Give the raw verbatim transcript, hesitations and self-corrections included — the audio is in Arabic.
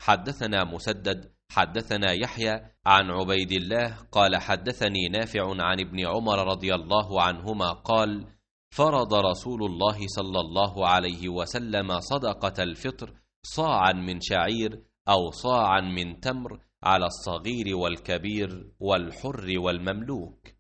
حدثنا مسدد حدثنا يحيى عن عبيد الله قال حدثني نافع عن ابن عمر رضي الله عنهما قال فرض رسول الله صلى الله عليه وسلم صدقة الفطر صاعا من شعير أو صاعا من تمر على الصغير والكبير والحر والمملوك.